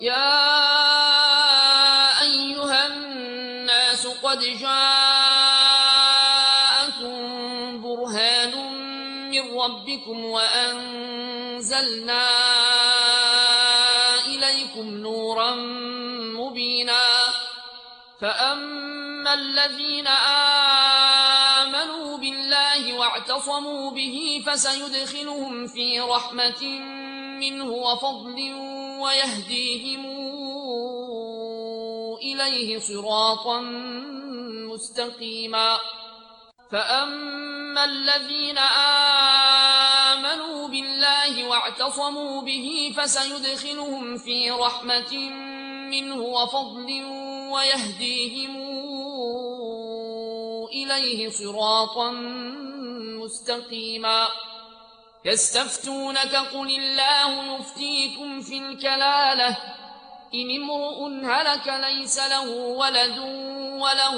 يا أيها الناس قد جاءكم برهان من ربكم وأنزلنا إليكم نورا مبينا فأما الذين آمنوا بالله واعتصموا به فسيدخلهم في رحمة منه وفضل ويهديهم إليه صراطا مستقيما فأما الذين آمنوا بالله واعتصموا به فسيدخلهم في رحمة منه وفضل ويهديهم إليه صراطا مستقيما يستفتونك قل الله يفتيكم في الكلالة إن امرؤ هلك ليس له ولد وله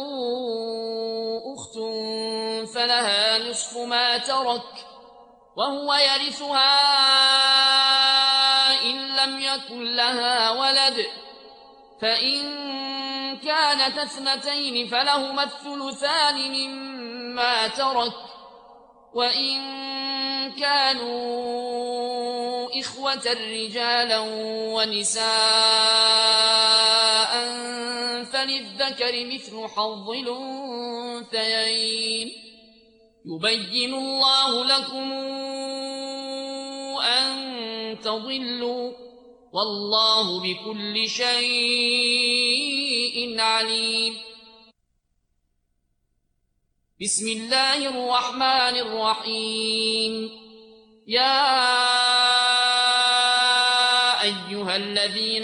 أخت فلها نصف ما ترك وهو يرثها إن لم يكن لها ولد فإن كانت اثنتين فلهما الثلثان مما ترك وإن كانوا إخوة رجالا ونساء فللذكر مثل حظ الأنثيين يبين الله لكم أن تضلوا والله بكل شيء عليم بسم الله الرحمن الرحيم يا أيها الذين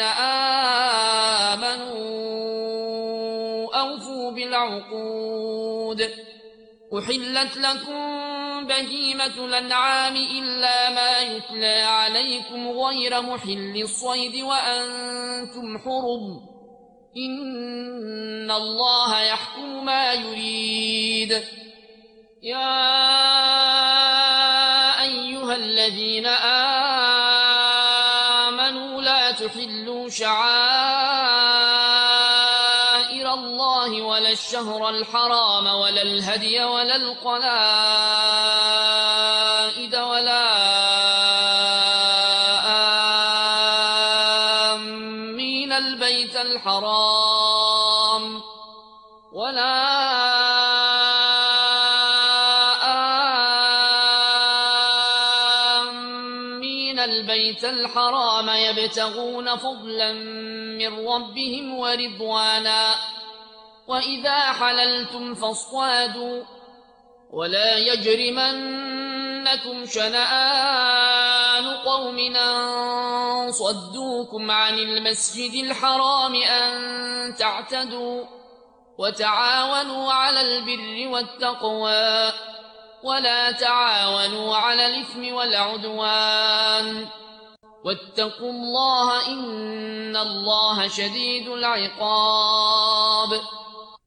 آمنوا أوفوا بالعقود أحلت لكم بهيمة الأنعام إلا ما يتلى عليكم غير محل الصيد وأنتم حرم إن الله يحكم ما يريد يا أيها الذين آمنوا لا تحلوا شعائر الله ولا الشهر الحرام ولا الهدي ولا القلائد ولا آمين البيت الحرام ولا البيت الحرام يبتغون فضلا من ربهم ورضوانا وإذا حللتم فاصطادوا ولا يجرمنكم شنآن قوم أن صدوكم عن المسجد الحرام أن تعتدوا وتعاونوا على البر والتقوى ولا تعاونوا على الإثم والعدوان واتقوا الله إن الله شديد العقاب